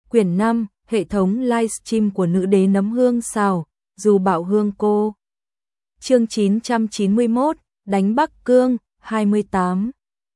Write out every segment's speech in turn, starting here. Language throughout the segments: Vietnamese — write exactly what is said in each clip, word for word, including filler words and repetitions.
Quyển năm, hệ thống livestream của nữ đế nấm hương xào, dù bảo hương cô. Chương chín trăm chín mươi mốt, đánh Bắc Cương, hai mươi tám.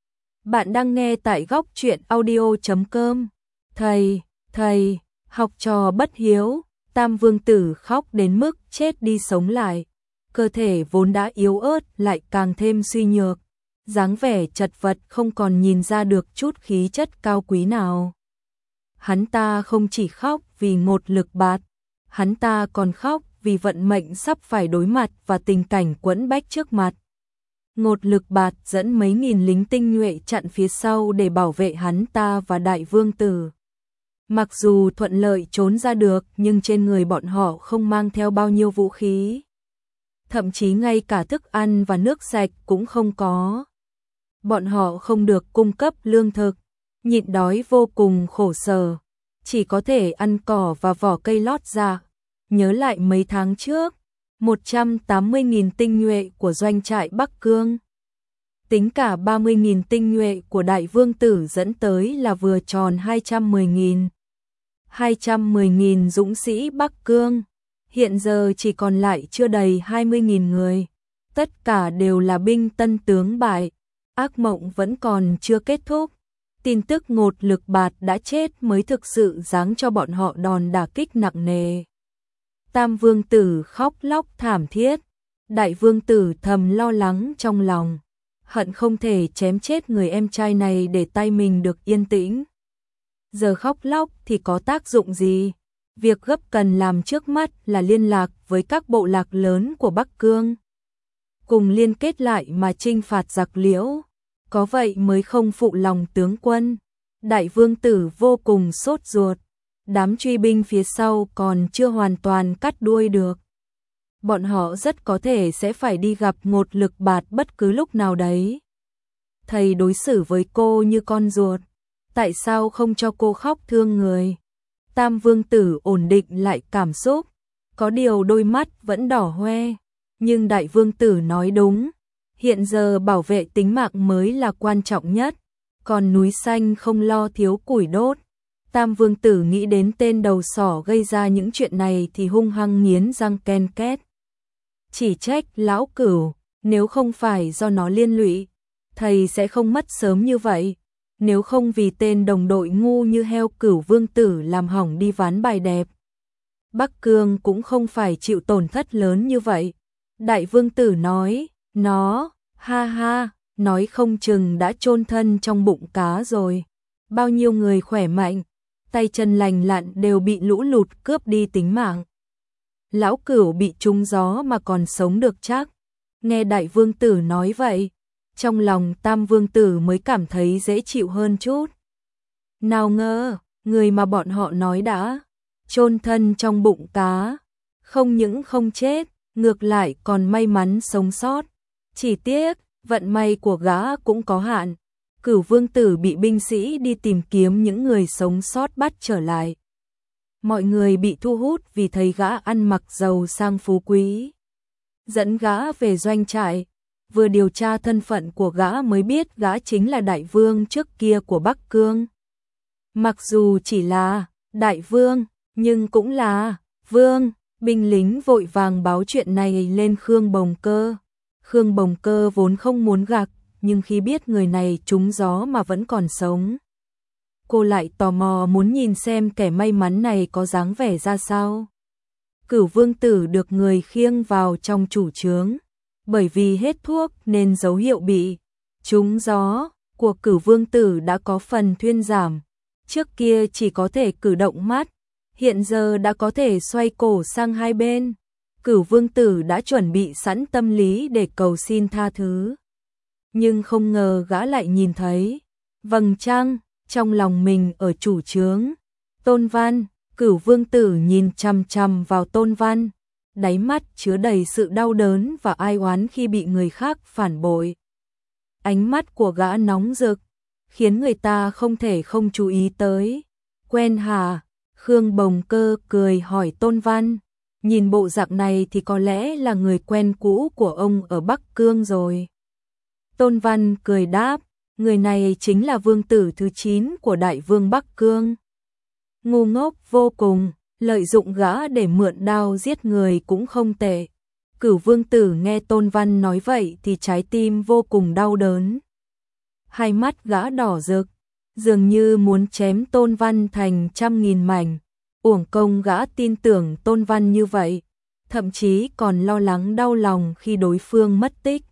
Bạn đang nghe tại góc truyện audio chấm com. Thầy, thầy, học trò bất hiếu, Tam Vương Tử khóc đến mức chết đi sống lại. Cơ thể vốn đã yếu ớt lại càng thêm suy nhược. Dáng vẻ chật vật không còn nhìn ra được chút khí chất cao quý nào. Hắn ta không chỉ khóc vì ngột lực bạt, hắn ta còn khóc vì vận mệnh sắp phải đối mặt và tình cảnh quẫn bách trước mặt. Ngột lực bạt dẫn mấy nghìn lính tinh nhuệ chặn phía sau để bảo vệ hắn ta và Đại Vương Tử. Mặc dù thuận lợi trốn ra được nhưng trên người bọn họ không mang theo bao nhiêu vũ khí. Thậm chí ngay cả thức ăn và nước sạch cũng không có. Bọn họ không được cung cấp lương thực, nhịn đói vô cùng khổ sở, chỉ có thể ăn cỏ và vỏ cây lót dạ. Nhớ lại mấy tháng trước, một trăm tám mươi nghìn tinh nhuệ của doanh trại Bắc Cương. Tính cả ba mươi nghìn tinh nhuệ của Đại Vương Tử dẫn tới là vừa tròn hai trăm mười nghìn. hai trăm mười nghìn dũng sĩ Bắc Cương, hiện giờ chỉ còn lại chưa đầy hai mươi nghìn người. Tất cả đều là binh tân tướng bại, ác mộng vẫn còn chưa kết thúc. Tin tức ngột lực bạt đã chết mới thực sự giáng cho bọn họ đòn đả kích nặng nề. Tam Vương Tử khóc lóc thảm thiết, Đại Vương Tử thầm lo lắng trong lòng, hận không thể chém chết người em trai này để tay mình được yên tĩnh. Giờ khóc lóc thì có tác dụng gì? Việc gấp cần làm trước mắt là liên lạc với các bộ lạc lớn của Bắc Cương, cùng liên kết lại mà chinh phạt giặc Liễu, có vậy mới không phụ lòng tướng quân. Đại Vương Tử vô cùng sốt ruột, đám truy binh phía sau còn chưa hoàn toàn cắt đuôi được. Bọn họ rất có thể sẽ phải đi gặp ngột lực bạt bất cứ lúc nào đấy. Thầy đối xử với cô như con ruột, tại sao không cho cô khóc thương người? Tam Vương Tử ổn định lại cảm xúc, có điều đôi mắt vẫn đỏ hoe. Nhưng Đại Vương Tử nói đúng, hiện giờ bảo vệ tính mạng mới là quan trọng nhất, còn núi xanh không lo thiếu củi đốt. Tam Vương Tử nghĩ đến tên đầu sỏ gây ra những chuyện này thì hung hăng nghiến răng ken két. Chỉ trách lão Cửu, nếu không phải do nó liên lụy, thầy sẽ không mất sớm như vậy. Nếu không vì tên đồng đội ngu như heo Cửu Vương Tử làm hỏng đi ván bài đẹp, Bắc Cương cũng không phải chịu tổn thất lớn như vậy. Đại Vương Tử nói, nó, ha ha, nói không chừng đã chôn thân trong bụng cá rồi. Bao nhiêu người khỏe mạnh, tay chân lành lặn đều bị lũ lụt cướp đi tính mạng. Lão Cửu bị trúng gió mà còn sống được chắc. Nghe Đại Vương Tử nói vậy, trong lòng Tam Vương Tử mới cảm thấy dễ chịu hơn chút. Nào ngờ, người mà bọn họ nói đã chôn thân trong bụng cá, không những không chết, ngược lại còn may mắn sống sót. Chỉ tiếc, vận may của gã cũng có hạn. Cửu Vương Tử bị binh sĩ đi tìm kiếm những người sống sót bắt trở lại. Mọi người bị thu hút vì thấy gã ăn mặc giàu sang phú quý. Dẫn gã về doanh trại, vừa điều tra thân phận của gã mới biết gã chính là Đại Vương trước kia của Bắc Cương. Mặc dù chỉ là Đại Vương, nhưng cũng là Vương. Binh lính vội vàng báo chuyện này lên Khương Bồng Cơ. Khương Bồng Cơ vốn không muốn gạt, nhưng khi biết người này trúng gió mà vẫn còn sống, cô lại tò mò muốn nhìn xem kẻ may mắn này có dáng vẻ ra sao. Cửu Vương Tử được người khiêng vào trong chủ trướng, bởi vì hết thuốc nên dấu hiệu bị trúng gió của Cửu Vương Tử đã có phần thuyên giảm. Trước kia chỉ có thể cử động mắt, hiện giờ đã có thể xoay cổ sang hai bên. Cửu Vương Tử đã chuẩn bị sẵn tâm lý để cầu xin tha thứ. Nhưng không ngờ gã lại nhìn thấy vầng trăng trong lòng mình ở chủ trướng. Tôn Văn, Cửu Vương Tử nhìn chằm chằm vào Tôn Văn, đáy mắt chứa đầy sự đau đớn và ai oán khi bị người khác phản bội. Ánh mắt của gã nóng rực, khiến người ta không thể không chú ý tới. Quen hả? Khương Bồng Cơ cười hỏi Tôn Văn, nhìn bộ dạng này thì có lẽ là người quen cũ của ông ở Bắc Cương rồi. Tôn Văn cười đáp, người này chính là Vương Tử thứ chín của Đại Vương Bắc Cương. ngu ngốc vô cùng, lợi dụng gã để mượn đao giết người cũng không tệ. Cửu Vương Tử nghe Tôn Văn nói vậy thì trái tim vô cùng đau đớn. Hai mắt gã đỏ rực, dường như muốn chém Tôn Văn thành trăm nghìn mảnh. Uổng công gã tin tưởng Tôn Văn như vậy, thậm chí còn lo lắng đau lòng khi đối phương mất tích.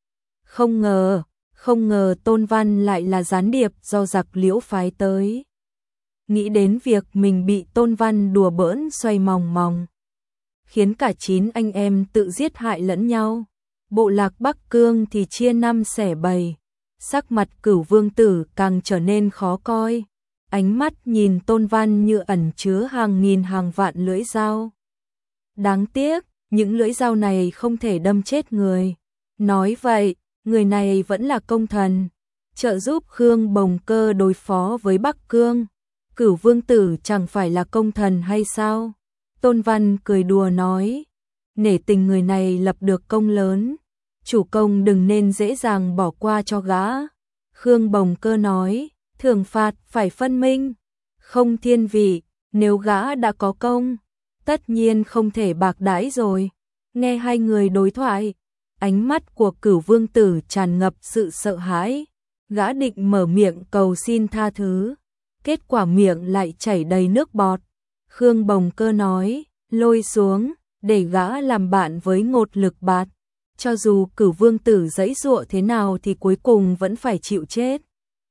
Không ngờ, không ngờ Tôn Văn lại là gián điệp do giặc Liễu phái tới. Nghĩ đến việc mình bị Tôn Văn đùa bỡn xoay mòng mòng, khiến cả chín anh em tự giết hại lẫn nhau. Bộ lạc Bắc Cương thì chia năm xẻ bảy, sắc mặt Cửu Vương Tử càng trở nên khó coi. Ánh mắt nhìn Tôn Văn như ẩn chứa hàng nghìn hàng vạn lưỡi dao. Đáng tiếc, những lưỡi dao này không thể đâm chết người. Nói vậy, người này vẫn là công thần, trợ giúp Khương Bồng Cơ đối phó với Bắc Cương. Cửu Vương Tử chẳng phải là công thần hay sao? Tôn Văn cười đùa nói, nể tình người này lập được công lớn, chủ công đừng nên dễ dàng bỏ qua cho gã. Khương Bồng Cơ nói, thưởng phạt phải phân minh, không thiên vị, nếu gã đã có công, tất nhiên không thể bạc đãi rồi. Nghe hai người đối thoại, ánh mắt của Cửu Vương Tử tràn ngập sự sợ hãi, gã định mở miệng cầu xin tha thứ, kết quả miệng lại chảy đầy nước bọt. Khương Bồng Cơ nói, lôi xuống, để gã làm bạn với Ngột Lực Bạt, cho dù Cửu Vương Tử giãy giụa thế nào thì cuối cùng vẫn phải chịu chết.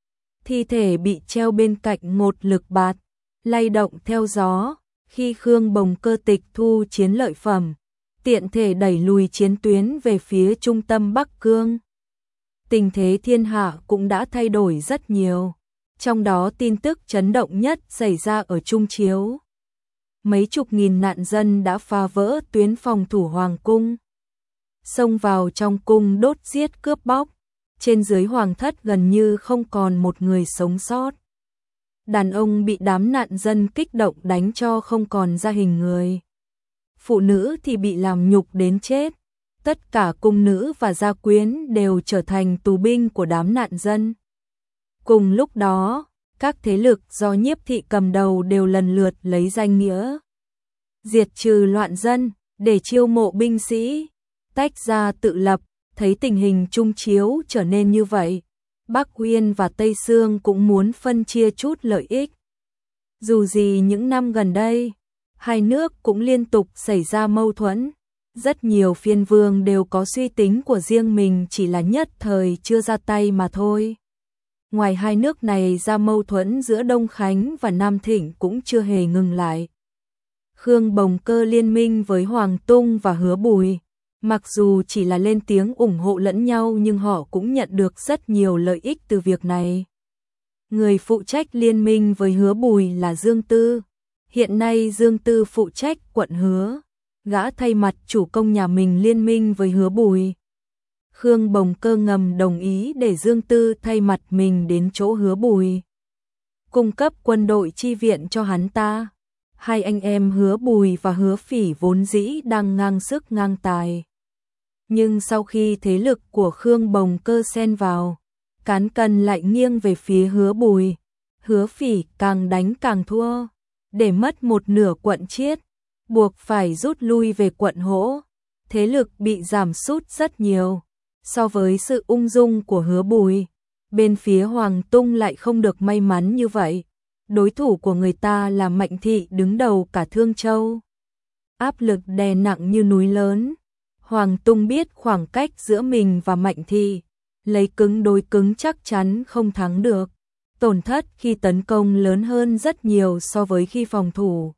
Thi thể bị treo bên cạnh Ngột Lực Bạt, lay động theo gió, khi Khương Bồng Cơ tịch thu chiến lợi phẩm, tiện thể đẩy lùi chiến tuyến về phía trung tâm Bắc Cương. Tình thế thiên hạ cũng đã thay đổi rất nhiều, trong đó tin tức chấn động nhất xảy ra ở Trung Chiếu. Mấy chục nghìn nạn dân đã phá vỡ tuyến phòng thủ Hoàng cung, xông vào trong cung đốt giết cướp bóc, trên dưới hoàng thất gần như không còn một người sống sót. Đàn ông bị đám nạn dân kích động đánh cho không còn ra hình người. Phụ nữ thì bị làm nhục đến chết. Tất cả cung nữ và gia quyến đều trở thành tù binh của đám nạn dân. Cùng lúc đó, các thế lực do Nhiếp thị cầm đầu đều lần lượt lấy danh nghĩa diệt trừ loạn dân để chiêu mộ binh sĩ, tách ra tự lập. Thấy tình hình Trung Chiếu trở nên như vậy, Bắc Uyên và Tây Sương cũng muốn phân chia chút lợi ích. Dù gì những năm gần đây, hai nước cũng liên tục xảy ra mâu thuẫn, rất nhiều phiên vương đều có suy tính của riêng mình, chỉ là nhất thời chưa ra tay mà thôi. Ngoài hai nước này ra, mâu thuẫn giữa Đông Khánh và Nam Thịnh cũng chưa hề ngừng lại. Khương Bồng Cơ liên minh với Hoàng Tung và Hứa Bùi. Mặc dù chỉ là lên tiếng ủng hộ lẫn nhau nhưng họ cũng nhận được rất nhiều lợi ích từ việc này. Người phụ trách liên minh với Hứa Bùi là Dương Tư. Hiện nay Dương Tư phụ trách quận Hứa. Gã thay mặt chủ công nhà mình liên minh với Hứa Bùi. Khương Bồng Cơ ngầm đồng ý để Dương Tư thay mặt mình đến chỗ Hứa Bùi, cung cấp quân đội chi viện cho hắn ta. Hai anh em Hứa Bùi và Hứa Phỉ vốn dĩ đang ngang sức ngang tài. Nhưng sau khi thế lực của Khương Bồng Cơ xen vào, cán cân lại nghiêng về phía Hứa Bùi. Hứa Phỉ càng đánh càng thua, để mất một nửa quận Chiết, buộc phải rút lui về quận Hỗ. Thế lực bị giảm sút rất nhiều. So với sự ung dung của Hứa Bùi, bên phía Hoàng Tung lại không được may mắn như vậy. Đối thủ của người ta là Mạnh Thị đứng đầu cả Thương Châu. Áp lực đè nặng như núi lớn. Hoàng Tung biết khoảng cách giữa mình và Mạnh Thị, lấy cứng đối cứng chắc chắn không thắng được. Tổn thất khi tấn công lớn hơn rất nhiều so với khi phòng thủ.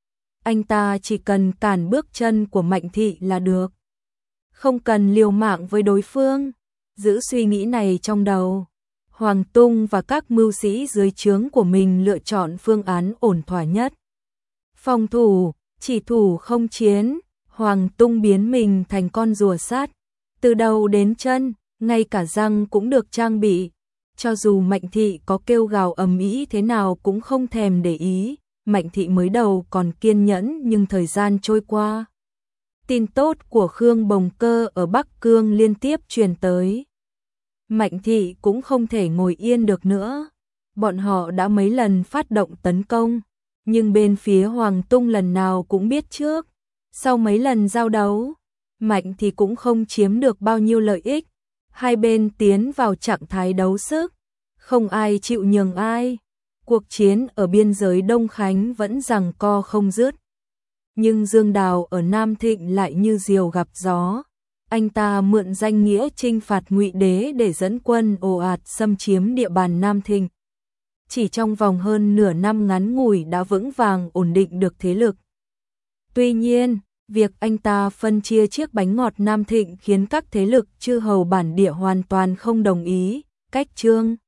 Anh ta chỉ cần cản bước chân của Mạnh Thị là được, không cần liều mạng với đối phương. Giữ suy nghĩ này trong đầu, Hoàng Tung và các mưu sĩ dưới trướng của mình lựa chọn phương án ổn thỏa nhất. Phòng thủ, chỉ thủ không chiến. Hoàng Tung biến mình thành con rùa sát, từ đầu đến chân, ngay cả răng cũng được trang bị. Cho dù Mạnh Thị có kêu gào ầm ĩ thế nào cũng không thèm để ý. Mạnh Thị mới đầu còn kiên nhẫn nhưng thời gian trôi qua, tin tốt của Khương Bồng Cơ ở Bắc Cương liên tiếp truyền tới. Mạnh Thị cũng không thể ngồi yên được nữa. Bọn họ đã mấy lần phát động tấn công, Nhưng bên phía Hoàng Tung lần nào cũng biết trước, sau mấy lần giao đấu, mạnh thì cũng không chiếm được bao nhiêu lợi ích, hai bên tiến vào trạng thái đấu sức, không ai chịu nhường ai. Cuộc chiến ở biên giới Đông Khánh vẫn giằng co không dứt. Nhưng Dương Đào ở Nam Thịnh lại như diều gặp gió. Anh ta mượn danh nghĩa chinh phạt Ngụy Đế để dẫn quân ồ ạt xâm chiếm địa bàn Nam Thịnh. Chỉ trong vòng hơn nửa năm ngắn ngủi đã vững vàng ổn định được thế lực. Tuy nhiên, việc anh ta phân chia chiếc bánh ngọt Nam Thịnh khiến các thế lực chư hầu bản địa hoàn toàn không đồng ý. Cách Trương